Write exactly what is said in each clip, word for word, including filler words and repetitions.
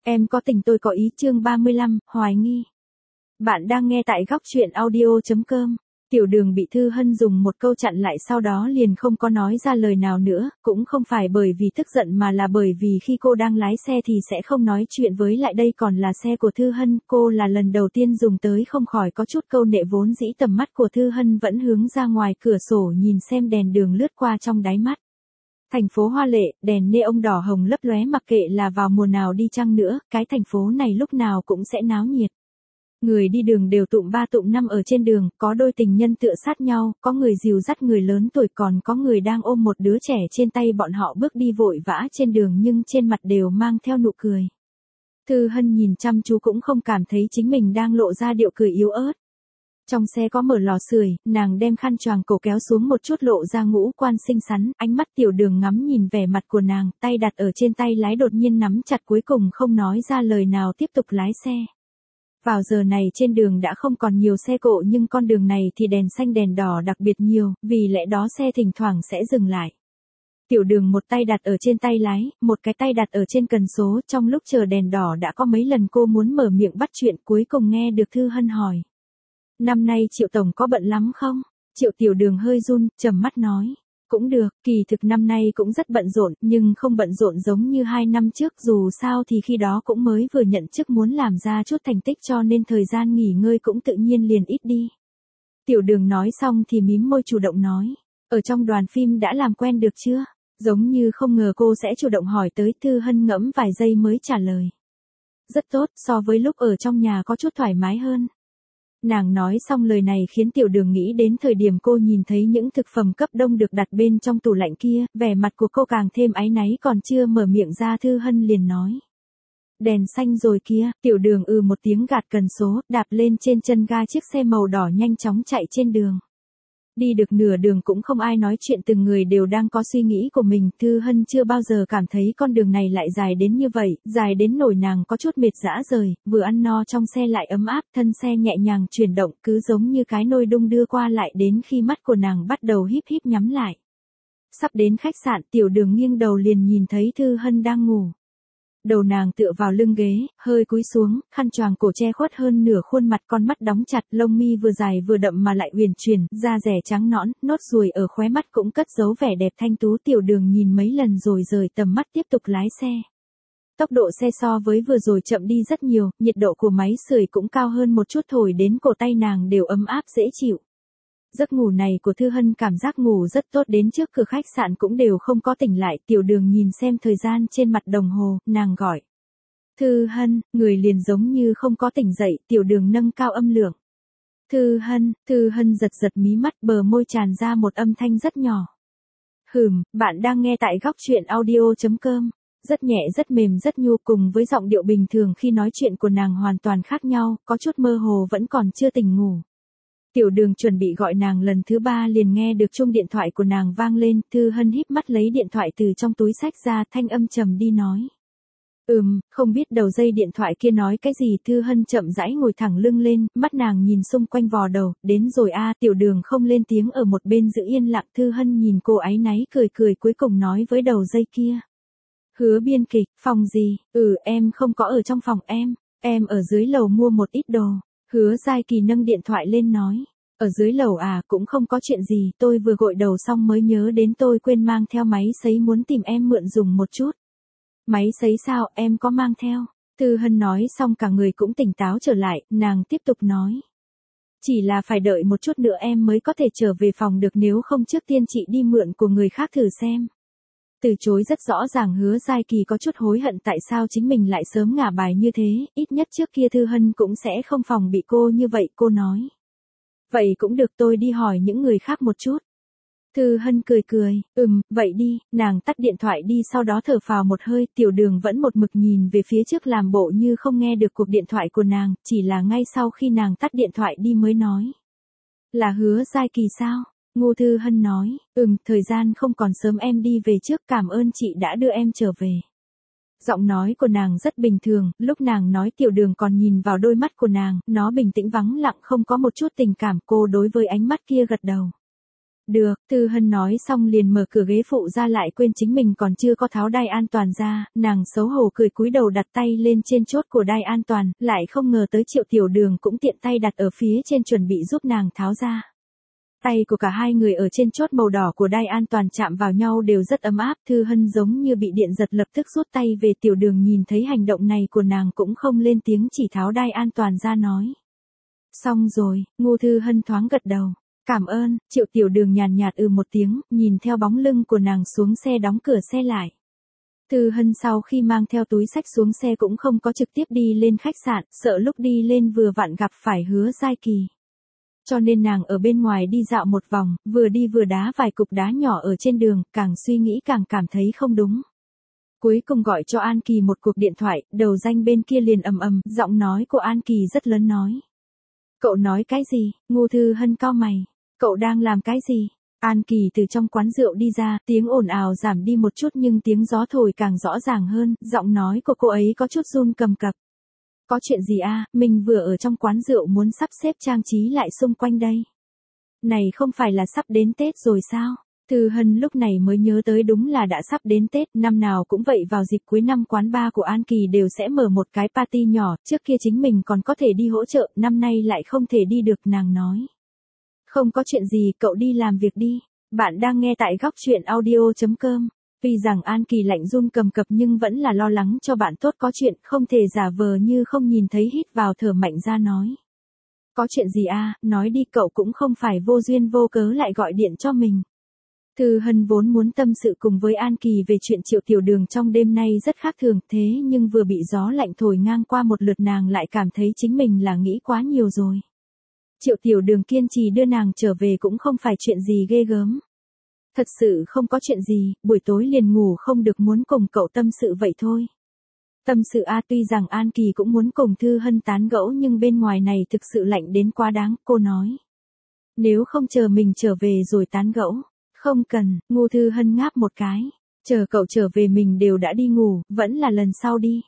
Em có tình tôi có ý chương ba mươi lăm, hoài nghi. Bạn đang nghe tại góc truyện audio chấm com. Tiểu Đường bị Thư Hân dùng một câu chặn lại, sau đó liền không có nói ra lời nào nữa, cũng không phải bởi vì tức giận mà là bởi vì khi cô đang lái xe thì sẽ không nói chuyện, với lại đây còn là xe của Thư Hân, cô là lần đầu tiên dùng tới, không khỏi có chút câu nệ, vốn dĩ tầm mắt của Thư Hân vẫn hướng ra ngoài cửa sổ nhìn xem đèn đường lướt qua trong đáy mắt. Thành phố hoa lệ, đèn neon đỏ hồng lấp lóe, mặc kệ là vào mùa nào đi chăng nữa, cái thành phố này lúc nào cũng sẽ náo nhiệt. Người đi đường đều tụm ba tụm năm ở trên đường, có đôi tình nhân tựa sát nhau, có người dìu dắt người lớn tuổi, còn có người đang ôm một đứa trẻ trên tay, bọn họ bước đi vội vã trên đường nhưng trên mặt đều mang theo nụ cười. Thư Hân nhìn chăm chú cũng không cảm thấy chính mình đang lộ ra điệu cười yếu ớt. Trong xe có mở lò sưởi, nàng đem khăn choàng cổ kéo xuống một chút lộ ra ngũ quan xinh xắn, ánh mắt Tiểu Đường ngắm nhìn vẻ mặt của nàng, tay đặt ở trên tay lái đột nhiên nắm chặt, cuối cùng không nói ra lời nào tiếp tục lái xe. Vào giờ này trên đường đã không còn nhiều xe cộ, nhưng con đường này thì đèn xanh đèn đỏ đặc biệt nhiều, vì lẽ đó xe thỉnh thoảng sẽ dừng lại. Tiểu Đường một tay đặt ở trên tay lái, một cái tay đặt ở trên cần số, trong lúc chờ đèn đỏ đã có mấy lần cô muốn mở miệng bắt chuyện, cuối cùng nghe được Thư Hân hỏi. Năm nay Triệu Tổng có bận lắm không? Triệu Tiểu Đường hơi run, trầm mắt nói. Cũng được, kỳ thực năm nay cũng rất bận rộn, nhưng không bận rộn giống như hai năm trước, dù sao thì khi đó cũng mới vừa nhận chức, muốn làm ra chút thành tích cho nên thời gian nghỉ ngơi cũng tự nhiên liền ít đi. Tiểu Đường nói xong thì mím môi chủ động nói. Ở trong đoàn phim đã làm quen được chưa? Giống như không ngờ cô sẽ chủ động hỏi tới, Thư Hân ngẫm vài giây mới trả lời. Rất tốt, so với lúc ở trong nhà có chút thoải mái hơn. Nàng nói xong lời này khiến Tiểu Đường nghĩ đến thời điểm cô nhìn thấy những thực phẩm cấp đông được đặt bên trong tủ lạnh kia, vẻ mặt của cô càng thêm áy náy, còn chưa mở miệng ra Thư Hân liền nói. Đèn xanh rồi kia. Tiểu Đường ừ một tiếng, gạt cần số, đạp lên trên chân ga, chiếc xe màu đỏ nhanh chóng chạy trên đường. Đi được nửa đường cũng không ai nói chuyện, từng người đều đang có suy nghĩ của mình. Thư Hân chưa bao giờ cảm thấy con đường này lại dài đến như vậy, dài đến nỗi nàng có chút mệt rã rời, vừa ăn no trong xe lại ấm áp, thân xe nhẹ nhàng chuyển động, cứ giống như cái nôi đung đưa qua lại, đến khi mắt của nàng bắt đầu híp híp nhắm lại. Sắp đến khách sạn, Tiểu Đường nghiêng đầu liền nhìn thấy Thư Hân đang ngủ. Đầu nàng tựa vào lưng ghế, hơi cúi xuống, khăn choàng cổ che khuất hơn nửa khuôn mặt, con mắt đóng chặt, lông mi vừa dài vừa đậm mà lại uyển chuyển, da rẻ trắng nõn, nốt ruồi ở khóe mắt cũng cất giấu vẻ đẹp thanh tú. Tiểu Đường nhìn mấy lần rồi rời tầm mắt tiếp tục lái xe. Tốc độ xe so với vừa rồi chậm đi rất nhiều, nhiệt độ của máy sưởi cũng cao hơn một chút, thổi đến cổ tay nàng đều ấm áp dễ chịu. Giấc ngủ này của Thư Hân cảm giác ngủ rất tốt, đến trước cửa khách sạn cũng đều không có tỉnh lại. Tiểu Đường nhìn xem thời gian trên mặt đồng hồ, nàng gọi. Thư Hân, người liền giống như không có tỉnh dậy. Tiểu Đường nâng cao âm lượng. Thư Hân. Thư Hân giật giật mí mắt, bờ môi tràn ra một âm thanh rất nhỏ. Hừm, bạn đang nghe tại góc truyện audio chấm com. Rất nhẹ rất mềm rất nhu, cùng với giọng điệu bình thường khi nói chuyện của nàng hoàn toàn khác nhau, có chút mơ hồ, vẫn còn chưa tỉnh ngủ. Tiểu Đường chuẩn bị gọi nàng lần thứ ba liền nghe được chuông điện thoại của nàng vang lên. Thư Hân híp mắt lấy điện thoại từ trong túi xách ra, thanh âm trầm đi nói. Ừm, không biết đầu dây điện thoại kia nói cái gì. Thư Hân chậm rãi ngồi thẳng lưng lên, mắt nàng nhìn xung quanh vò đầu, đến rồi a. Tiểu Đường không lên tiếng, ở một bên giữ yên lặng. Thư Hân nhìn cô áy náy cười cười, cuối cùng nói với đầu dây kia. Hứa biên kịch, phòng gì? Ừ, em không có ở trong phòng em, em ở dưới lầu mua một ít đồ. Hứa Giai Kỳ nâng điện thoại lên nói. Ở dưới lầu à, cũng không có chuyện gì, tôi vừa gội đầu xong mới nhớ đến tôi quên mang theo máy sấy, muốn tìm em mượn dùng một chút. Máy sấy sao, em có mang theo? Thư Hân nói xong cả người cũng tỉnh táo trở lại, nàng tiếp tục nói. Chỉ là phải đợi một chút nữa em mới có thể trở về phòng được, nếu không trước tiên chị đi mượn của người khác thử xem. Từ chối rất rõ ràng. Hứa Giai Kỳ có chút hối hận tại sao chính mình lại sớm ngả bài như thế, ít nhất trước kia Thư Hân cũng sẽ không phòng bị cô như vậy. Cô nói. Vậy cũng được, tôi đi hỏi những người khác một chút. Thư Hân cười cười, ừm, vậy đi. Nàng tắt điện thoại đi, sau đó thở phào một hơi. Tiểu Đường vẫn một mực nhìn về phía trước, làm bộ như không nghe được cuộc điện thoại của nàng, chỉ là ngay sau khi nàng tắt điện thoại đi mới nói. Là Hứa Giai Kỳ sao? Ngô Thư Hân nói, ừm, thời gian không còn sớm, em đi về trước, cảm ơn chị đã đưa em trở về. Giọng nói của nàng rất bình thường, lúc nàng nói Tiểu Đường còn nhìn vào đôi mắt của nàng, nó bình tĩnh vắng lặng, không có một chút tình cảm. Cô đối với ánh mắt kia gật đầu. Được, Thư Hân nói xong liền mở cửa ghế phụ ra lại quên chính mình còn chưa có tháo đai an toàn ra, nàng xấu hổ cười cúi đầu đặt tay lên trên chốt của đai an toàn, lại không ngờ tới Triệu Tiểu Đường cũng tiện tay đặt ở phía trên chuẩn bị giúp nàng tháo ra. Tay của cả hai người ở trên chốt màu đỏ của đai an toàn chạm vào nhau đều rất ấm áp, Thư Hân giống như bị điện giật lập tức rút tay về. Tiểu Đường nhìn thấy hành động này của nàng cũng không lên tiếng, chỉ tháo đai an toàn ra nói. Xong rồi, Ngô Thư Hân thoáng gật đầu. Cảm ơn, Triệu Tiểu Đường nhàn nhạt ừ một tiếng, nhìn theo bóng lưng của nàng xuống xe đóng cửa xe lại. Thư Hân sau khi mang theo túi xách xuống xe cũng không có trực tiếp đi lên khách sạn, sợ lúc đi lên vừa vặn gặp phải Hứa Giai Kỳ. Cho nên nàng ở bên ngoài đi dạo một vòng, vừa đi vừa đá vài cục đá nhỏ ở trên đường, càng suy nghĩ càng cảm thấy không đúng. Cuối cùng gọi cho An Kỳ một cuộc điện thoại, đầu danh bên kia liền ầm ầm, giọng nói của An Kỳ rất lớn nói. Cậu nói cái gì? Ngô Thư Hân cau mày. Cậu đang làm cái gì? An Kỳ từ trong quán rượu đi ra, tiếng ồn ào giảm đi một chút nhưng tiếng gió thổi càng rõ ràng hơn, giọng nói của cô ấy có chút run cầm cập. Có chuyện gì a? Mình vừa ở trong quán rượu muốn sắp xếp trang trí lại xung quanh đây. Này không phải là sắp đến Tết rồi sao? Thư Hân lúc này mới nhớ tới đúng là đã sắp đến Tết, năm nào cũng vậy vào dịp cuối năm quán bar của An Kỳ đều sẽ mở một cái party nhỏ, trước kia chính mình còn có thể đi hỗ trợ, năm nay lại không thể đi được, nàng nói. Không có chuyện gì, cậu đi làm việc đi. Bạn đang nghe tại góc truyện audio chấm com. Tuy rằng An Kỳ lạnh run cầm cập nhưng vẫn là lo lắng cho bạn tốt có chuyện, không thể giả vờ như không nhìn thấy, hít vào thở mạnh ra nói. Có chuyện gì a? Nói đi, cậu cũng không phải vô duyên vô cớ lại gọi điện cho mình. Thư Hân vốn muốn tâm sự cùng với An Kỳ về chuyện Triệu Tiểu Đường trong đêm nay rất khác thường, thế nhưng vừa bị gió lạnh thổi ngang qua một lượt nàng lại cảm thấy chính mình là nghĩ quá nhiều rồi. Triệu Tiểu Đường kiên trì đưa nàng trở về cũng không phải chuyện gì ghê gớm. Thật sự không có chuyện gì, buổi tối liền ngủ không được, muốn cùng cậu tâm sự vậy thôi. Tâm sự a? Tuy rằng An Kỳ cũng muốn cùng Thư Hân tán gẫu nhưng bên ngoài này thực sự lạnh đến quá đáng, cô nói. Nếu không chờ mình trở về rồi tán gẫu. Không cần, Ngô Thư Hân ngáp một cái. Chờ cậu trở về mình đều đã đi ngủ, vẫn là lần sau đi.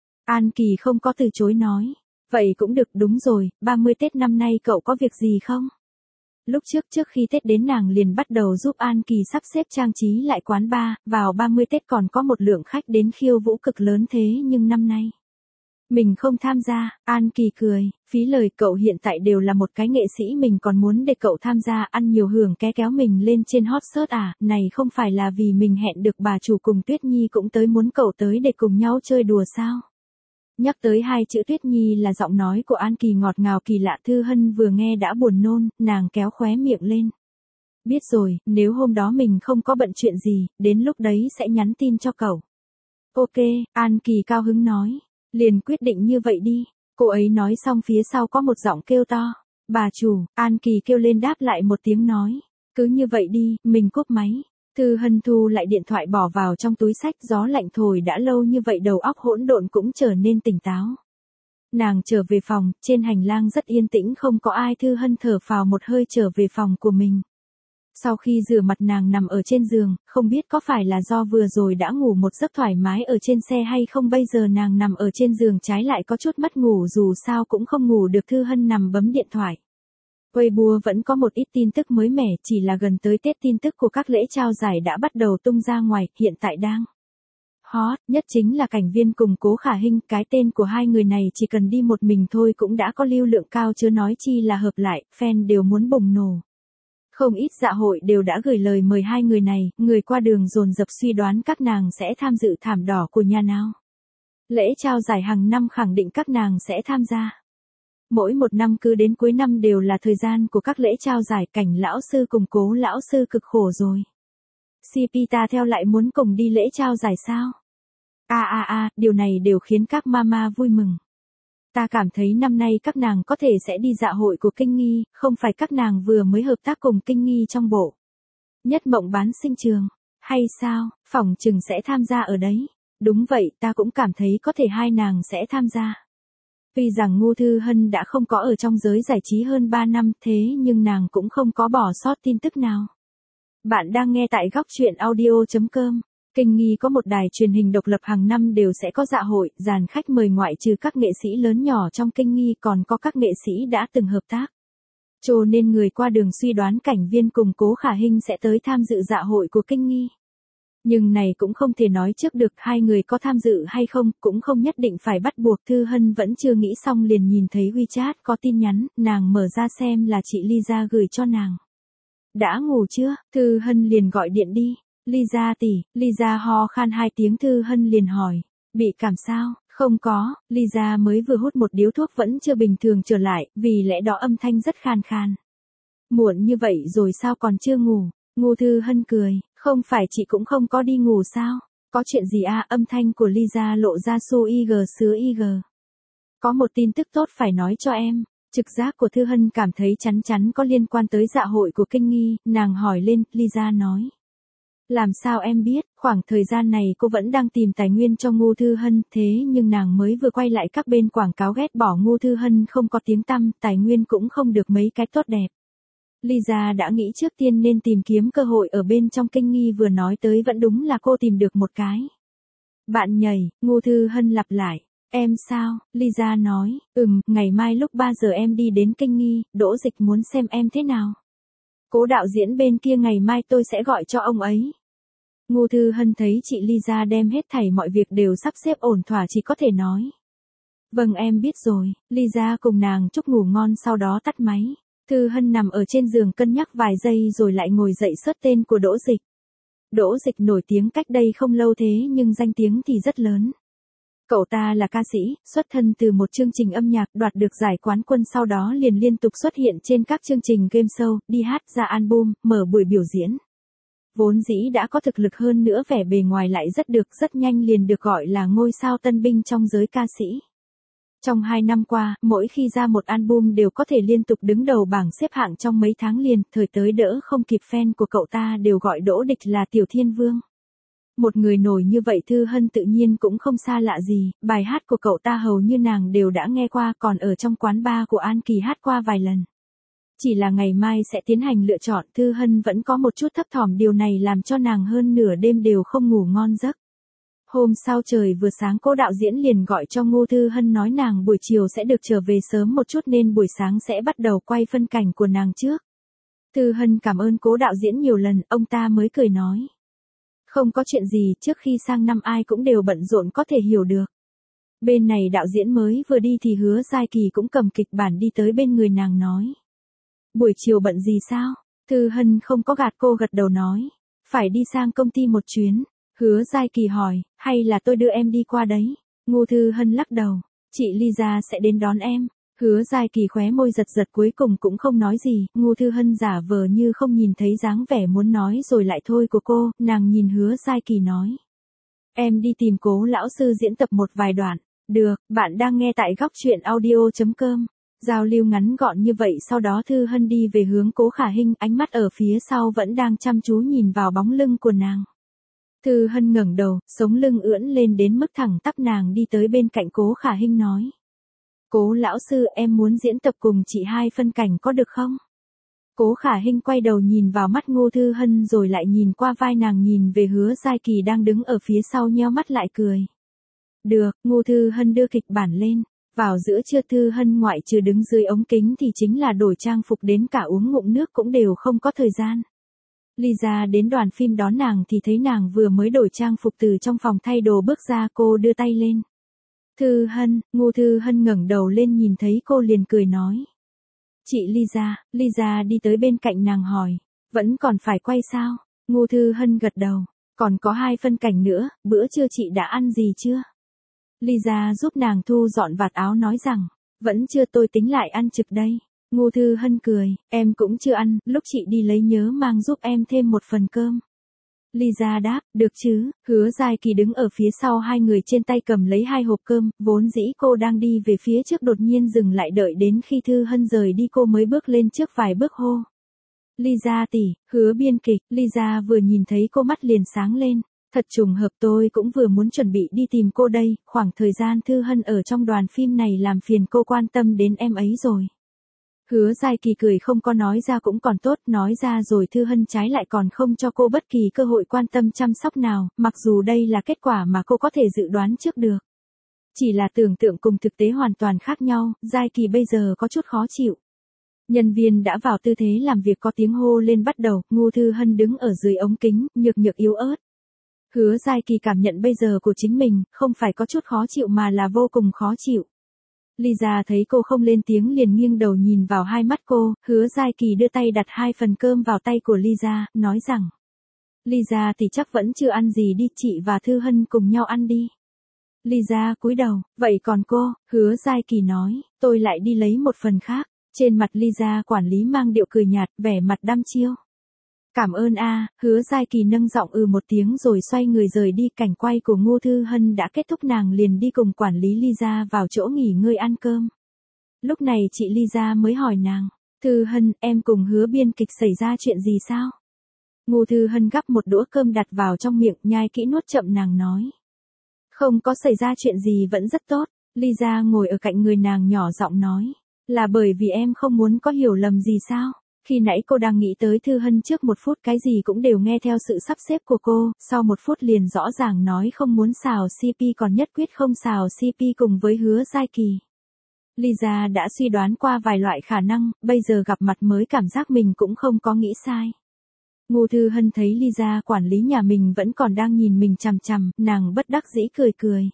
An Kỳ không có từ chối nói. Vậy cũng được, đúng rồi, ba mươi Tết năm nay cậu có việc gì không? Lúc trước trước khi Tết đến nàng liền bắt đầu giúp An Kỳ sắp xếp trang trí lại quán bar, vào ba mươi Tết còn có một lượng khách đến khiêu vũ cực lớn, thế nhưng năm nay mình không tham gia. An Kỳ cười, phí lời, cậu hiện tại đều là một cái nghệ sĩ, mình còn muốn để cậu tham gia ăn nhiều hưởng ké kéo mình lên trên hot search à, này không phải là vì mình hẹn được bà chủ cùng Tuyết Nhi cũng tới muốn cậu tới để cùng nhau chơi đùa sao? Nhắc tới hai chữ Tuyết Nhi là giọng nói của An Kỳ ngọt ngào kỳ lạ, Thư Hân vừa nghe đã buồn nôn, nàng kéo khóe miệng lên. Biết rồi, nếu hôm đó mình không có bận chuyện gì, đến lúc đấy sẽ nhắn tin cho cậu. Ok, An Kỳ cao hứng nói. Liền quyết định như vậy đi. Cô ấy nói xong phía sau có một giọng kêu to. Bà chủ, An Kỳ kêu lên đáp lại một tiếng nói. Cứ như vậy đi, mình cúp máy. Thư Hân thu lại điện thoại bỏ vào trong túi xách, gió lạnh thổi đã lâu như vậy đầu óc hỗn độn cũng trở nên tỉnh táo. Nàng trở về phòng, trên hành lang rất yên tĩnh không có ai, Thư Hân thở phào một hơi trở về phòng của mình. Sau khi rửa mặt nàng nằm ở trên giường, không biết có phải là do vừa rồi đã ngủ một giấc thoải mái ở trên xe hay không, bây giờ nàng nằm ở trên giường trái lại có chút mất ngủ, dù sao cũng không ngủ được. Thư Hân nằm bấm điện thoại. Weibo vẫn có một ít tin tức mới mẻ, chỉ là gần tới Tết tin tức của các lễ trao giải đã bắt đầu tung ra ngoài, hiện tại đang hot nhất chính là Cảnh Viên cùng Cố Khả Hinh, cái tên của hai người này chỉ cần đi một mình thôi cũng đã có lưu lượng cao, chưa nói chi là hợp lại, fan đều muốn bùng nổ. Không ít dạ hội đều đã gửi lời mời hai người này, người qua đường dồn dập suy đoán các nàng sẽ tham dự thảm đỏ của nhà nào. Lễ trao giải hàng năm khẳng định các nàng sẽ tham gia. Mỗi một năm cứ đến cuối năm đều là thời gian của các lễ trao giải, Cảnh lão sư cùng Cố lão sư cực khổ rồi. xê pê ta theo lại muốn cùng đi lễ trao giải sao? A a a, điều này đều khiến các mama vui mừng. Ta cảm thấy năm nay các nàng có thể sẽ đi dạ hội của Kinh Nghi, không phải các nàng vừa mới hợp tác cùng Kinh Nghi trong bộ Nhất Mộng Bán Sinh Trường, hay sao, phỏng chừng sẽ tham gia ở đấy. Đúng vậy, ta cũng cảm thấy có thể hai nàng sẽ tham gia. Tuy rằng Ngô Thư Hân đã không có ở trong giới giải trí hơn ba năm, thế nhưng nàng cũng không có bỏ sót tin tức nào. Bạn đang nghe tại góc truyện audio chấm com. Kinh Nghi có một đài truyền hình độc lập, hàng năm đều sẽ có dạ hội, dàn khách mời ngoại trừ các nghệ sĩ lớn nhỏ trong Kinh Nghi còn có các nghệ sĩ đã từng hợp tác. Cho nên người qua đường suy đoán Cảnh Viên cùng Cố Khả Hinh sẽ tới tham dự dạ hội của Kinh Nghi. Nhưng này cũng không thể nói trước được hai người có tham dự hay không, cũng không nhất định phải bắt buộc. Thư Hân vẫn chưa nghĩ xong liền nhìn thấy WeChat có tin nhắn, nàng mở ra xem là chị Lisa gửi cho nàng. Đã ngủ chưa? Thư Hân liền gọi điện đi. Lisa tỷ, Lisa ho khan hai tiếng. Thư Hân liền hỏi, bị cảm sao? Không có, Lisa mới vừa hút một điếu thuốc vẫn chưa bình thường trở lại, vì lẽ đó âm thanh rất khan khan. Muộn như vậy rồi sao còn chưa ngủ? Ngô Thư Hân cười, không phải chị cũng không có đi ngủ sao? Có chuyện gì à? Âm thanh của Lisa lộ ra su ig sứa ig. Có một tin tức tốt phải nói cho em. Trực giác của Thư Hân cảm thấy chắn chắn có liên quan tới dạ hội của Kinh Nghi, nàng hỏi lên. Lisa nói, làm sao em biết? Khoảng thời gian này cô vẫn đang tìm tài nguyên cho Ngô Thư Hân, thế nhưng nàng mới vừa quay lại các bên quảng cáo ghét bỏ Ngô Thư Hân không có tiếng tăm, tài nguyên cũng không được mấy cái tốt đẹp. Lisa đã nghĩ trước tiên nên tìm kiếm cơ hội ở bên trong Kinh Nghi, vừa nói tới vẫn đúng là cô tìm được một cái. Bạn nhảy, Ngô Thư Hân lặp lại. Em sao? Lisa nói, ừm, ngày mai lúc ba giờ em đi đến Kinh Nghi, Đỗ Dịch muốn xem em thế nào. Cố đạo diễn bên kia ngày mai tôi sẽ gọi cho ông ấy. Ngô Thư Hân thấy chị Lisa đem hết thảy mọi việc đều sắp xếp ổn thỏa chỉ có thể nói. Vâng em biết rồi. Lisa cùng nàng chúc ngủ ngon sau đó tắt máy. Thư Hân nằm ở trên giường cân nhắc vài giây rồi lại ngồi dậy search tên của Đỗ Dịch. Đỗ Dịch nổi tiếng cách đây không lâu thế nhưng danh tiếng thì rất lớn. Cậu ta là ca sĩ, xuất thân từ một chương trình âm nhạc, đoạt được giải quán quân, sau đó liền liên tục xuất hiện trên các chương trình game show, đi hát, ra album, mở buổi biểu diễn. Vốn dĩ đã có thực lực hơn nữa vẻ bề ngoài lại rất được, rất nhanh liền được gọi là ngôi sao tân binh trong giới ca sĩ. Trong hai năm qua, mỗi khi ra một album đều có thể liên tục đứng đầu bảng xếp hạng trong mấy tháng liền, thời tới đỡ không kịp, fan của cậu ta đều gọi Đỗ Địch là Tiểu Thiên Vương. Một người nổi như vậy Thư Hân tự nhiên cũng không xa lạ gì, bài hát của cậu ta hầu như nàng đều đã nghe qua, còn ở trong quán bar của An Kỳ hát qua vài lần. Chỉ là ngày mai sẽ tiến hành lựa chọn, Thư Hân vẫn có một chút thấp thỏm, điều này làm cho nàng hơn nửa đêm đều không ngủ ngon giấc. Hôm sau trời vừa sáng Cố đạo diễn liền gọi cho Ngô Thư Hân nói nàng buổi chiều sẽ được trở về sớm một chút nên buổi sáng sẽ bắt đầu quay phân cảnh của nàng trước. Thư Hân cảm ơn Cố đạo diễn nhiều lần, ông ta mới cười nói. Không có chuyện gì, trước khi sang năm ai cũng đều bận rộn có thể hiểu được. Bên này đạo diễn mới vừa đi thì Hứa Giai Kỳ cũng cầm kịch bản đi tới bên người nàng nói. Buổi chiều bận gì sao? Thư Hân không có gạt cô, gật đầu nói. Phải đi sang công ty một chuyến. Hứa Giai Kỳ hỏi, hay là tôi đưa em đi qua đấy? Ngô Thư Hân lắc đầu, chị Lisa sẽ đến đón em. Hứa Giai Kỳ khóe môi giật giật, cuối cùng cũng không nói gì. Ngô Thư Hân giả vờ như không nhìn thấy dáng vẻ muốn nói rồi lại thôi của cô, nàng nhìn Hứa Giai Kỳ nói. Em đi tìm Cố lão sư diễn tập một vài đoạn. Được, bạn đang nghe tại góc truyện audio chấm com. Giao lưu ngắn gọn như vậy, sau đó Thư Hân đi về hướng Cố Khả Hinh, ánh mắt ở phía sau vẫn đang chăm chú nhìn vào bóng lưng của nàng. Thư Hân ngẩng đầu, sống lưng ưỡn lên đến mức thẳng tắp, nàng đi tới bên cạnh Cố Khả Hinh nói. Cố lão sư, em muốn diễn tập cùng chị hai phân cảnh có được không? Cố Khả Hinh quay đầu nhìn vào mắt Ngô Thư Hân rồi lại nhìn qua vai nàng, nhìn về Hứa Giai Kỳ đang đứng ở phía sau, nheo mắt lại cười. Được, Ngô Thư Hân đưa kịch bản lên. Vào giữa trưa Thư Hân ngoại trừ đứng dưới ống kính thì chính là đổi trang phục, đến cả uống ngụm nước cũng đều không có thời gian. Lisa đến đoàn phim đón nàng thì thấy nàng vừa mới đổi trang phục từ trong phòng thay đồ bước ra, cô đưa tay lên. Thư Hân, Ngô Thư Hân ngẩng đầu lên nhìn thấy cô liền cười nói. Chị Lisa, Lisa đi tới bên cạnh nàng hỏi, vẫn còn phải quay sao? Ngô Thư Hân gật đầu, còn có hai phân cảnh nữa, bữa trưa chị đã ăn gì chưa? Lisa giúp nàng thu dọn vạt áo nói rằng, vẫn chưa, tôi tính lại ăn trực đây. Ngô Thư Hân cười, em cũng chưa ăn, lúc chị đi lấy nhớ mang giúp em thêm một phần cơm. Lisa đáp, được chứ. Hứa Giai Kỳ đứng ở phía sau hai người, trên tay cầm lấy hai hộp cơm, vốn dĩ cô đang đi về phía trước đột nhiên dừng lại, đợi đến khi Thư Hân rời đi cô mới bước lên trước vài bước hô. Lisa tỷ, Hứa biên kịch. Lisa vừa nhìn thấy cô mắt liền sáng lên. Thật trùng hợp, tôi cũng vừa muốn chuẩn bị đi tìm cô đây, khoảng thời gian Thư Hân ở trong đoàn phim này làm phiền cô quan tâm đến em ấy rồi. Hứa Giai Kỳ cười không có nói ra cũng còn tốt, nói ra rồi Thư Hân trái lại còn không cho cô bất kỳ cơ hội quan tâm chăm sóc nào, mặc dù đây là kết quả mà cô có thể dự đoán trước được. Chỉ là tưởng tượng cùng thực tế hoàn toàn khác nhau, Giai Kỳ bây giờ có chút khó chịu. Nhân viên đã vào tư thế làm việc có tiếng hô lên bắt đầu, Ngô Thư Hân đứng ở dưới ống kính, nhược nhược yếu ớt. Hứa Giai Kỳ cảm nhận bây giờ của chính mình, không phải có chút khó chịu mà là vô cùng khó chịu. Lisa thấy cô không lên tiếng liền nghiêng đầu nhìn vào hai mắt cô, Hứa Giai Kỳ đưa tay đặt hai phần cơm vào tay của Lisa, nói rằng. Lisa thì chắc vẫn chưa ăn gì đi, chị và Thư Hân cùng nhau ăn đi. Lisa cúi đầu, vậy còn cô, Hứa Giai Kỳ nói, tôi lại đi lấy một phần khác. Trên mặt Lisa quản lý mang điệu cười nhạt, vẻ mặt đăm chiêu. Cảm ơn a, Hứa Giai Kỳ nâng giọng ừ một tiếng rồi xoay người rời đi. Cảnh quay của Ngô Thư Hân đã kết thúc, nàng liền đi cùng quản lý Lisa vào chỗ nghỉ ngơi ăn cơm. Lúc này chị Lisa mới hỏi nàng, Thư Hân, em cùng Hứa biên kịch xảy ra chuyện gì sao? Ngô Thư Hân gắp một đũa cơm đặt vào trong miệng, nhai kỹ nuốt chậm, nàng nói. Không có xảy ra chuyện gì, vẫn rất tốt. Lisa ngồi ở cạnh người nàng nhỏ giọng nói. Là bởi vì em không muốn có hiểu lầm gì sao? Khi nãy cô đang nghĩ tới Thư Hân trước một phút cái gì cũng đều nghe theo sự sắp xếp của cô, sau một phút liền rõ ràng nói không muốn xào xê pê còn nhất quyết không xào xê pê cùng với Hứa Giai Kỳ. Lisa đã suy đoán qua vài loại khả năng, bây giờ gặp mặt mới cảm giác mình cũng không có nghĩ sai. Ngô Thư Hân thấy Lisa quản lý nhà mình vẫn còn đang nhìn mình chằm chằm, nàng bất đắc dĩ cười cười.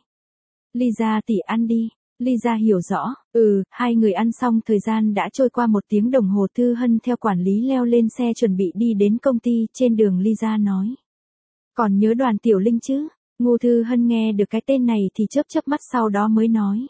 Lisa tỉ ăn đi. Lisa hiểu rõ, ừ, hai người ăn xong thời gian đã trôi qua một tiếng đồng hồ. Thư Hân theo quản lý leo lên xe chuẩn bị đi đến công ty, trên đường Lisa nói. Còn nhớ Đoàn Tiểu Linh chứ? Ngô Thư Hân nghe được cái tên này thì chớp chớp mắt sau đó mới nói.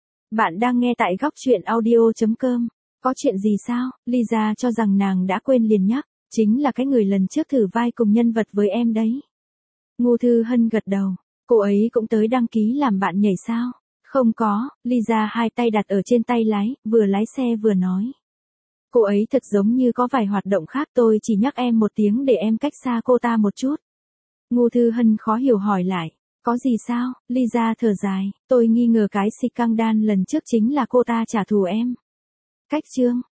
Bạn đang nghe tại góc truyện audio chấm com, có chuyện gì sao? Lisa cho rằng nàng đã quên liền nhắc, chính là cái người lần trước thử vai cùng nhân vật với em đấy. Ngô Thư Hân gật đầu, cô ấy cũng tới đăng ký làm bạn nhảy sao? Không có, Lisa hai tay đặt ở trên tay lái, vừa lái xe vừa nói. Cô ấy thật giống như có vài hoạt động khác, tôi chỉ nhắc em một tiếng để em cách xa cô ta một chút. Ngô Thư Hân khó hiểu hỏi lại, có gì sao? Lisa thở dài, tôi nghi ngờ cái scandal lần trước chính là cô ta trả thù em. Cách chương.